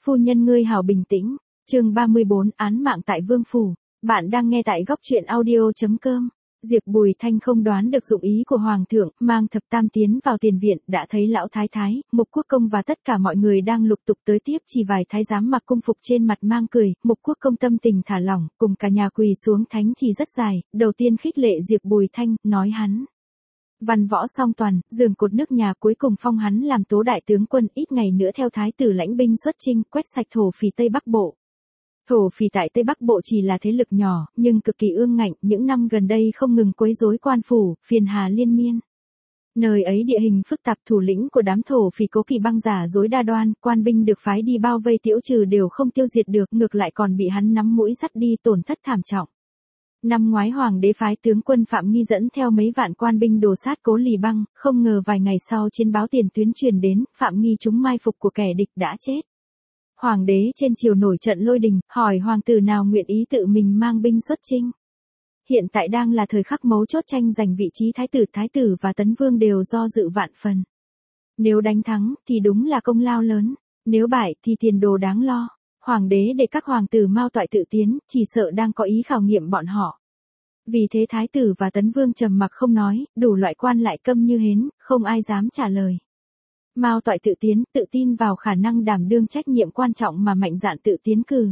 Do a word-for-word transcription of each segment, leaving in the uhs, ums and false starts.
phu nhân ngươi hảo bình tĩnh. Chương ba mươi bốn, án mạng tại Vương phủ. Bạn đang nghe tại góc truyện audio chấm com. Diệp Bùi Thanh không đoán được dụng ý của hoàng thượng, mang Thập Tam tiến vào tiền viện, đã thấy lão thái thái, Mục Quốc công và tất cả mọi người đang lục tục tới tiếp, chỉ vài thái giám mặc cung phục trên mặt mang cười. Mục Quốc công tâm tình thả lỏng, cùng cả nhà quỳ xuống thánh chỉ rất dài, đầu tiên khích lệ Diệp Bùi Thanh, nói hắn văn võ song toàn, giường cột nước nhà, cuối cùng phong hắn làm tố đại tướng quân, ít ngày nữa theo thái tử lãnh binh xuất chinh, quét sạch thổ phỉ Tây Bắc Bộ. Thổ phỉ tại Tây Bắc Bộ chỉ là thế lực nhỏ, nhưng cực kỳ ương ngạnh, những năm gần đây không ngừng quấy rối quan phủ, phiền hà liên miên. Nơi ấy địa hình phức tạp, thủ lĩnh của đám thổ phỉ Cố Kỳ băng giả dối đa đoan, quan binh được phái đi bao vây tiễu trừ đều không tiêu diệt được, ngược lại còn bị hắn nắm mũi dắt đi, tổn thất thảm trọng. Năm ngoái hoàng đế phái tướng quân Phạm Nghi dẫn theo mấy vạn quan binh đồ sát Cố Lì Băng, không ngờ vài ngày sau chiến báo tiền tuyến truyền đến, Phạm Nghi trúng mai phục của kẻ địch đã chết. Hoàng đế trên triều nổi trận lôi đình, hỏi hoàng tử nào nguyện ý tự mình mang binh xuất chinh. Hiện tại đang là thời khắc mấu chốt, tranh giành vị trí thái tử, thái tử và tấn vương đều do dự vạn phần. Nếu đánh thắng thì đúng là công lao lớn, nếu bại thì tiền đồ đáng lo. Hoàng đế để các hoàng tử mao toại tự tiến, chỉ sợ đang có ý khảo nghiệm bọn họ. Vì thế thái tử và tấn vương trầm mặc không nói, đủ loại quan lại câm như hến, không ai dám trả lời. Mao toại tự tiến, tự tin vào khả năng đảm đương trách nhiệm quan trọng mà mạnh dạn tự tiến cử.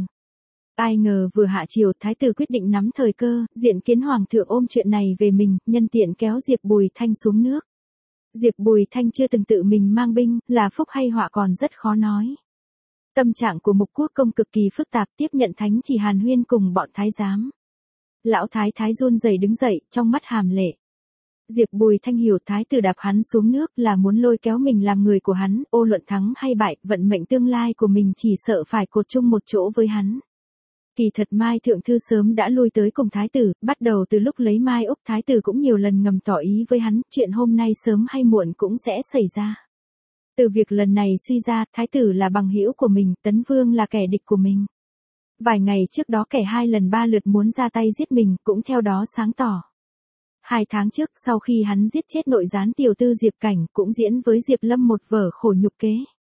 Ai ngờ vừa hạ triều, thái tử quyết định nắm thời cơ, diện kiến hoàng thượng ôm chuyện này về mình, nhân tiện kéo Diệp Bùi Thanh xuống nước. Diệp Bùi Thanh chưa từng tự mình mang binh, là phúc hay họa còn rất khó nói. Tâm trạng của Mục Quốc công cực kỳ phức tạp, tiếp nhận thánh chỉ hàn huyên cùng bọn thái giám. Lão thái thái run rẩy đứng dậy, trong mắt hàm lệ. Diệp Bùi Thanh hiểu thái tử đạp hắn xuống nước là muốn lôi kéo mình làm người của hắn, ô luận thắng hay bại, vận mệnh tương lai của mình chỉ sợ phải cột chung một chỗ với hắn. Kỳ thật Mai Thượng Thư sớm đã lui tới cùng thái tử, bắt đầu từ lúc lấy Mai Úc, thái tử cũng nhiều lần ngầm tỏ ý với hắn, chuyện hôm nay sớm hay muộn cũng sẽ xảy ra. Từ việc lần này suy ra, thái tử là bằng hữu của mình, tấn vương là kẻ địch của mình. Vài ngày trước đó kẻ hai lần ba lượt muốn ra tay giết mình, cũng theo đó sáng tỏ. Hai tháng trước, sau khi hắn giết chết nội gián tiểu tư Diệp Cảnh, cũng diễn với Diệp Lâm một vở khổ nhục kế.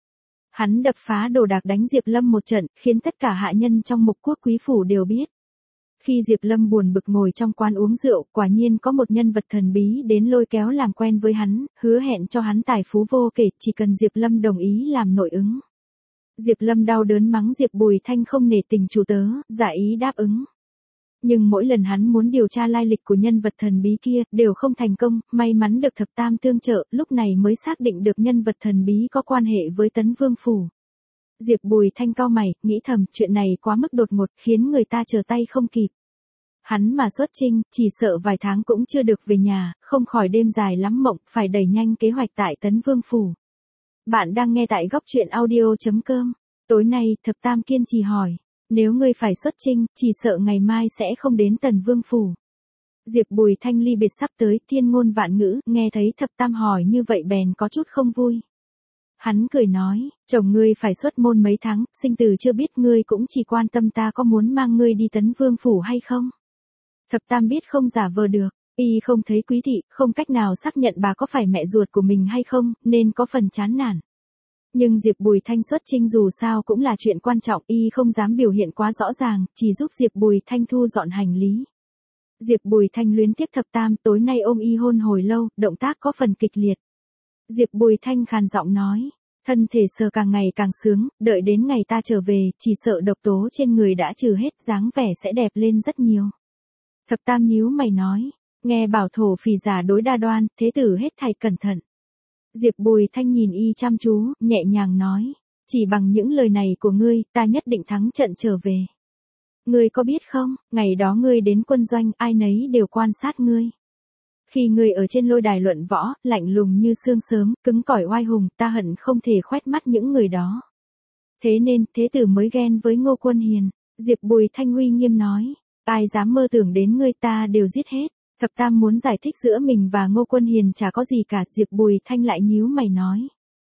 Hắn đập phá đồ đạc đánh Diệp Lâm một trận, khiến tất cả hạ nhân trong Mục Quốc quý phủ đều biết. Khi Diệp Lâm buồn bực ngồi trong quán uống rượu, quả nhiên có một nhân vật thần bí đến lôi kéo làm quen với hắn, hứa hẹn cho hắn tài phú vô kể, chỉ cần Diệp Lâm đồng ý làm nội ứng. Diệp Lâm đau đớn mắng Diệp Bùi Thanh không nể tình chủ tớ, giả ý đáp ứng. Nhưng mỗi lần hắn muốn điều tra lai lịch của nhân vật thần bí kia, đều không thành công, may mắn được Thập Tam tương trợ, lúc này mới xác định được nhân vật thần bí có quan hệ với Tấn Vương phủ. Diệp Bùi Thanh cau mày, nghĩ thầm, chuyện này quá mức đột ngột, khiến người ta trở tay không kịp. Hắn mà xuất chinh, chỉ sợ vài tháng cũng chưa được về nhà, không khỏi đêm dài lắm mộng, phải đẩy nhanh kế hoạch tại Tấn Vương phủ. Bạn đang nghe tại góc truyện audio chấm com. Tối nay, Thập Tam kiên trì hỏi. Nếu ngươi phải xuất chinh, chỉ sợ ngày mai sẽ không đến Tần Vương phủ. Diệp Bùi Thanh ly biệt sắp tới, thiên ngôn vạn ngữ, nghe thấy Thập Tam hỏi như vậy bèn có chút không vui. Hắn cười nói, chồng ngươi phải xuất môn mấy tháng, sinh tử chưa biết, ngươi cũng chỉ quan tâm ta có muốn mang ngươi đi Tấn Vương phủ hay không. Thập Tam biết không giả vờ được, y không thấy quý thị, không cách nào xác nhận bà có phải mẹ ruột của mình hay không, nên có phần chán nản. Nhưng Diệp Bùi Thanh xuất chinh dù sao cũng là chuyện quan trọng, y không dám biểu hiện quá rõ ràng, chỉ giúp Diệp Bùi Thanh thu dọn hành lý. Diệp Bùi Thanh luyến tiếc Thập Tam, tối nay ôm y hôn hồi lâu, động tác có phần kịch liệt. Diệp Bùi Thanh khàn giọng nói, thân thể sờ càng ngày càng sướng, đợi đến ngày ta trở về, chỉ sợ độc tố trên người đã trừ hết, dáng vẻ sẽ đẹp lên rất nhiều. Thập Tam nhíu mày nói, nghe bảo thổ phỉ giả đối đa đoan, thế tử hết thảy cẩn thận. Diệp Bùi Thanh nhìn y chăm chú, nhẹ nhàng nói, chỉ bằng những lời này của ngươi, ta nhất định thắng trận trở về. Ngươi có biết không, ngày đó ngươi đến quân doanh, ai nấy đều quan sát ngươi. Khi ngươi ở trên lôi đài luận võ, lạnh lùng như sương sớm, cứng cỏi oai hùng, ta hận không thể khoét mắt những người đó. Thế nên, thế tử mới ghen với Ngô Quân Hiền. Diệp Bùi Thanh uy nghiêm nói, ai dám mơ tưởng đến ngươi ta đều giết hết. Thập Tam muốn giải thích giữa mình và Ngô Quân Hiền chả có gì cả, Diệp Bùi Thanh lại nhíu mày nói.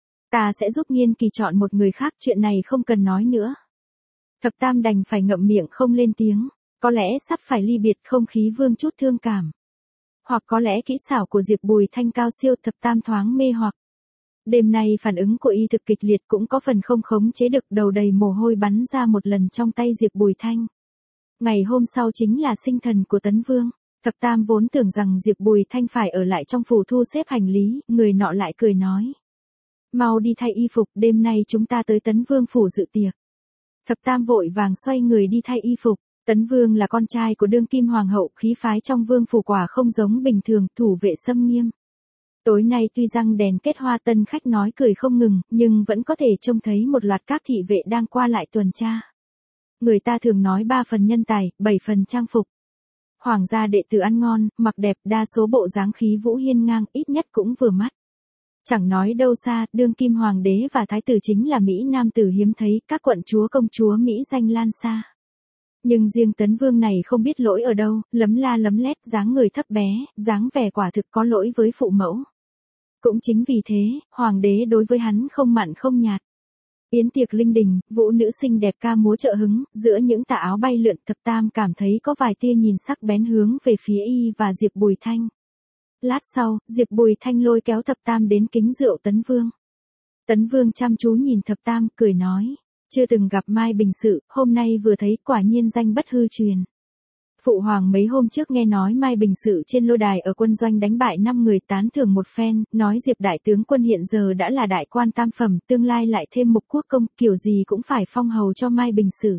Ta sẽ giúp Nghiên Kỳ chọn một người khác, chuyện này không cần nói nữa. Thập Tam đành phải ngậm miệng không lên tiếng, có lẽ sắp phải ly biệt, không khí vương chút thương cảm. Hoặc có lẽ kỹ xảo của Diệp Bùi Thanh cao siêu, Thập Tam thoáng mê hoặc. Đêm nay phản ứng của y thực kịch liệt, cũng có phần không khống chế được, đầu đầy mồ hôi bắn ra một lần trong tay Diệp Bùi Thanh. Ngày hôm sau chính là sinh thần của Tấn Vương. Thập Tam vốn tưởng rằng Diệp Bùi Thanh phải ở lại trong phủ thu xếp hành lý, người nọ lại cười nói. Mau đi thay y phục, đêm nay chúng ta tới Tấn Vương phủ dự tiệc. Thập Tam vội vàng xoay người đi thay y phục. Tấn Vương là con trai của đương kim hoàng hậu, khí phái trong vương phủ quả không giống bình thường, thủ vệ xâm nghiêm. Tối nay tuy răng đèn kết hoa, tân khách nói cười không ngừng, nhưng vẫn có thể trông thấy một loạt các thị vệ đang qua lại tuần tra. Người ta thường nói ba phần nhân tài, bảy phần trang phục. Hoàng gia đệ tử ăn ngon, mặc đẹp, đa số bộ dáng khí vũ hiên ngang, ít nhất cũng vừa mắt. Chẳng nói đâu xa, đương kim hoàng đế và thái tử chính là Mỹ nam tử hiếm thấy, các quận chúa công chúa Mỹ danh lan xa. Nhưng riêng Tấn Vương này không biết lỗi ở đâu, lấm la lấm lét, dáng người thấp bé, dáng vẻ quả thực có lỗi với phụ mẫu. Cũng chính vì thế, hoàng đế đối với hắn không mặn không nhạt. Yến tiệc linh đình, vũ nữ xinh đẹp ca múa trợ hứng, giữa những tà áo bay lượn, Thập Tam cảm thấy có vài tia nhìn sắc bén hướng về phía y và Diệp Bùi Thanh. Lát sau, Diệp Bùi Thanh lôi kéo Thập Tam đến kính rượu Tấn Vương. Tấn Vương chăm chú nhìn Thập Tam, cười nói, chưa từng gặp Mai Bình Sự, hôm nay vừa thấy, quả nhiên danh bất hư truyền. Phụ hoàng mấy hôm trước nghe nói Mai Bình Sự trên lôi đài ở quân doanh đánh bại năm người, tán thưởng một phen, nói Diệp đại tướng quân hiện giờ đã là đại quan tam phẩm, tương lai lại thêm một quốc công, kiểu gì cũng phải phong hầu cho Mai Bình Sự.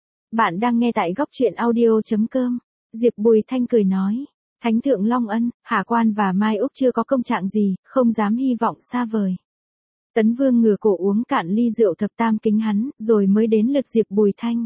Bạn đang nghe tại góc truyện audio chấm com. Diệp Bùi Thanh cười nói, Thánh thượng Long Ân, Hạ quan và Mai Úc chưa có công trạng gì, không dám hy vọng xa vời. Tấn Vương ngửa cổ uống cạn ly rượu. Thập Tam kính hắn, rồi mới đến lượt Diệp Bùi Thanh.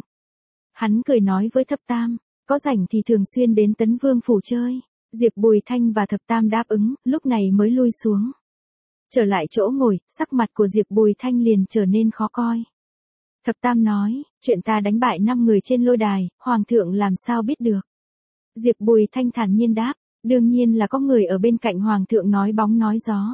Hắn cười nói với Thập Tam, có rảnh thì thường xuyên đến Tấn Vương phủ chơi. Diệp Bùi Thanh và Thập Tam đáp ứng, lúc này mới lui xuống. Trở lại chỗ ngồi, sắc mặt của Diệp Bùi Thanh liền trở nên khó coi. Thập Tam nói, chuyện ta đánh bại năm người trên lôi đài, hoàng thượng làm sao biết được. Diệp Bùi Thanh thản nhiên đáp, đương nhiên là có người ở bên cạnh hoàng thượng nói bóng nói gió.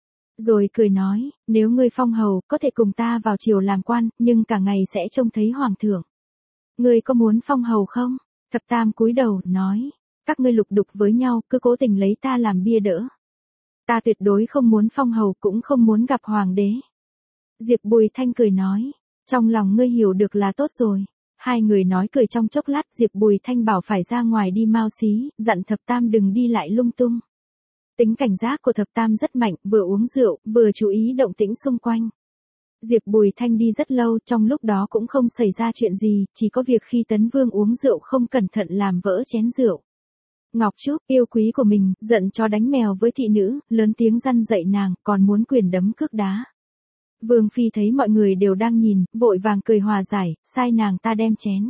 Rồi cười nói, nếu ngươi phong hầu, có thể cùng ta vào triều làm quan, nhưng cả ngày sẽ trông thấy hoàng thượng. Ngươi có muốn phong hầu không? Thập Tam cúi đầu, nói, các ngươi lục đục với nhau, cứ cố tình lấy ta làm bia đỡ. Ta tuyệt đối không muốn phong hầu, cũng không muốn gặp hoàng đế. Diệp Bùi Thanh cười nói, trong lòng ngươi hiểu được là tốt rồi. Hai người nói cười trong chốc lát, Diệp Bùi Thanh bảo phải ra ngoài đi mau xí, dặn Thập Tam đừng đi lại lung tung. Tính cảnh giác của Thập Tam rất mạnh, vừa uống rượu, vừa chú ý động tĩnh xung quanh. Diệp Bùi Thanh đi rất lâu, trong lúc đó cũng không xảy ra chuyện gì, chỉ có việc khi Tấn Vương uống rượu không cẩn thận làm vỡ chén rượu. Ngọc Trúc, yêu quý của mình, giận chó đánh mèo với thị nữ, lớn tiếng răn dạy nàng, còn muốn quyền đấm cước đá. Vương Phi thấy mọi người đều đang nhìn, vội vàng cười hòa giải, sai nàng ta đem chén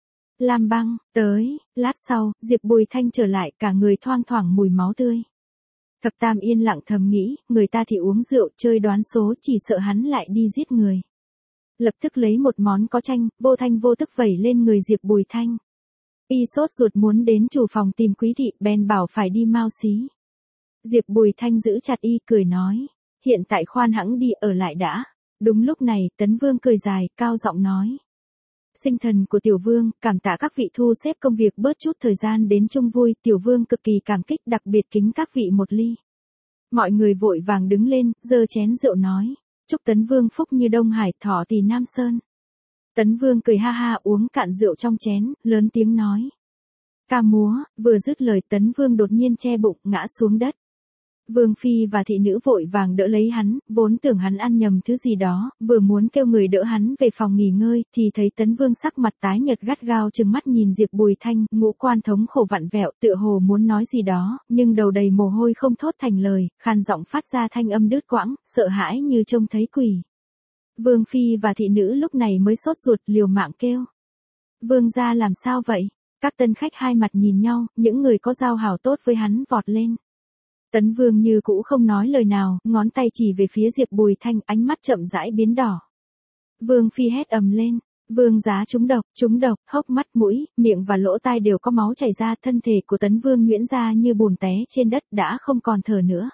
làm băng, tới. Lát sau, Diệp Bùi Thanh trở lại, cả người thoang thoảng mùi máu tươi. Thập Tam yên lặng thầm nghĩ, người ta thì uống rượu, chơi đoán số, chỉ sợ hắn lại đi giết người. Lập tức lấy một món có chanh, vô thanh vô tức vẩy lên người Diệp Bùi Thanh. Y sốt ruột muốn đến chủ phòng tìm Quý thị, bèn bảo phải đi mau xí. Diệp Bùi Thanh giữ chặt y, cười nói, hiện tại khoan hãng đi, ở lại đã. Đúng lúc này, Tấn Vương cười dài, cao giọng nói, sinh thần của Tiểu Vương, cảm tạ các vị thu xếp công việc bớt chút thời gian đến chung vui, Tiểu Vương cực kỳ cảm kích, đặc biệt kính các vị một ly. Mọi người vội vàng đứng lên, giơ chén rượu nói, chúc Tấn Vương phúc như Đông Hải, thọ tỳ Nam Sơn. Tấn Vương cười ha ha uống cạn rượu trong chén, lớn tiếng nói, ca múa. Vừa dứt lời, Tấn Vương đột nhiên che bụng, ngã xuống đất. Vương Phi và thị nữ vội vàng đỡ lấy hắn, vốn tưởng hắn ăn nhầm thứ gì đó, vừa muốn kêu người đỡ hắn về phòng nghỉ ngơi, thì thấy Tấn Vương sắc mặt tái nhợt gắt gao trừng mắt nhìn Diệp Bùi Thanh, ngũ quan thống khổ vặn vẹo, tựa hồ muốn nói gì đó, nhưng đầu đầy mồ hôi không thốt thành lời, khàn giọng phát ra thanh âm đứt quãng, sợ hãi như trông thấy quỷ. Vương Phi và thị nữ lúc này mới sốt ruột liều mạng kêu, vương gia làm sao vậy? Các tân khách hai mặt nhìn nhau, những người có giao hảo tốt với hắn vọt lên. Tấn Vương như cũ không nói lời nào, ngón tay chỉ về phía Diệp Bùi Thanh, ánh mắt chậm rãi biến đỏ. Vương Phi hét ầm lên, vương giá trúng độc, trúng độc, hốc mắt, mũi, miệng và lỗ tai đều có máu chảy ra, thân thể của Tấn Vương nhuyễn ra như bùn té trên đất, đã không còn thở nữa.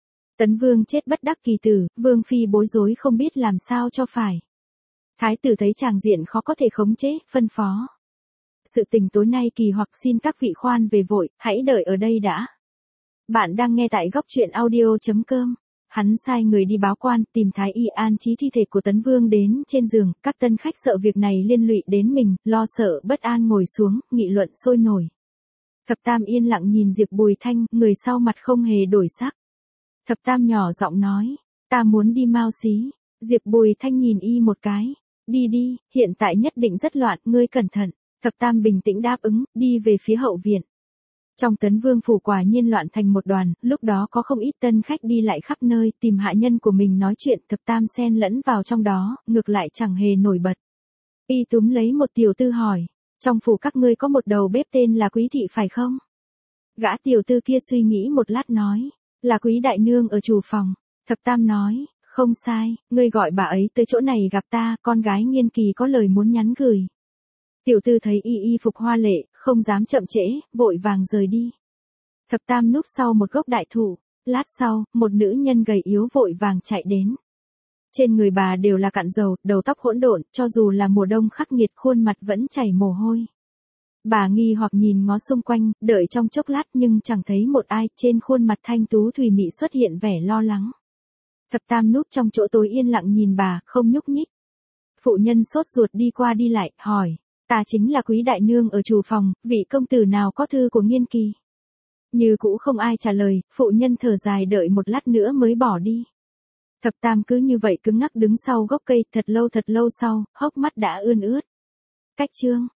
Tấn Vương chết bất đắc kỳ tử, Vương Phi bối rối không biết làm sao cho phải. Thái tử thấy tràng diện khó có thể khống chế, phân phó. Sự tình tối nay kỳ hoặc xin các vị khoan về vội, hãy đợi ở đây đã. Bạn đang nghe tại góc truyện audio chấm com. hắn sai người đi báo quan, tìm thái y an trí thi thể của Tấn Vương đến trên giường, các tân khách sợ việc này liên lụy đến mình, lo sợ bất an ngồi xuống, nghị luận sôi nổi. Thập Tam yên lặng nhìn Diệp Bùi Thanh, người sau mặt không hề đổi sắc. Thập Tam nhỏ giọng nói, ta muốn đi Mao Xí. Diệp Bùi Thanh nhìn y một cái, đi đi, hiện tại nhất định rất loạn, ngươi cẩn thận. Thập Tam bình tĩnh đáp ứng, đi về phía hậu viện. Trong Tấn Vương phủ quả nhiên loạn thành một đoàn, lúc đó có không ít tân khách đi lại khắp nơi, tìm hạ nhân của mình nói chuyện, Thập Tam xen lẫn vào trong đó, ngược lại chẳng hề nổi bật. Y túm lấy một tiểu tư hỏi, trong phủ các ngươi có một đầu bếp tên là Quý Thị phải không? Gã tiểu tư kia suy nghĩ một lát nói, là Quý đại nương ở chủ phòng. Thập Tam nói, không sai, ngươi gọi bà ấy tới chỗ này gặp ta, con gái Nghiên Kỳ có lời muốn nhắn gửi. Tiểu tư thấy y y phục hoa lệ, không dám chậm trễ, vội vàng rời đi. Thập Tam núp sau một gốc đại thụ, lát sau, một nữ nhân gầy yếu vội vàng chạy đến. Trên người bà đều là cặn dầu, đầu tóc hỗn độn, cho dù là mùa đông khắc nghiệt khuôn mặt vẫn chảy mồ hôi. Bà nghi hoặc nhìn ngó xung quanh, đợi trong chốc lát nhưng chẳng thấy một ai, trên khuôn mặt thanh tú thùy mị xuất hiện vẻ lo lắng. Thập Tam núp trong chỗ tối yên lặng nhìn bà, không nhúc nhích. Phụ nhân sốt ruột đi qua đi lại, hỏi, ta chính là Quý đại nương ở chủ phòng, vị công tử nào có thư của Nghiên Kỳ? Như cũ không ai trả lời, phụ nhân thở dài đợi một lát nữa mới bỏ đi. Thập Tam cứ như vậy cứng ngắc đứng sau gốc cây, thật lâu thật lâu sau, hốc mắt đã ươn ướt. Cách chương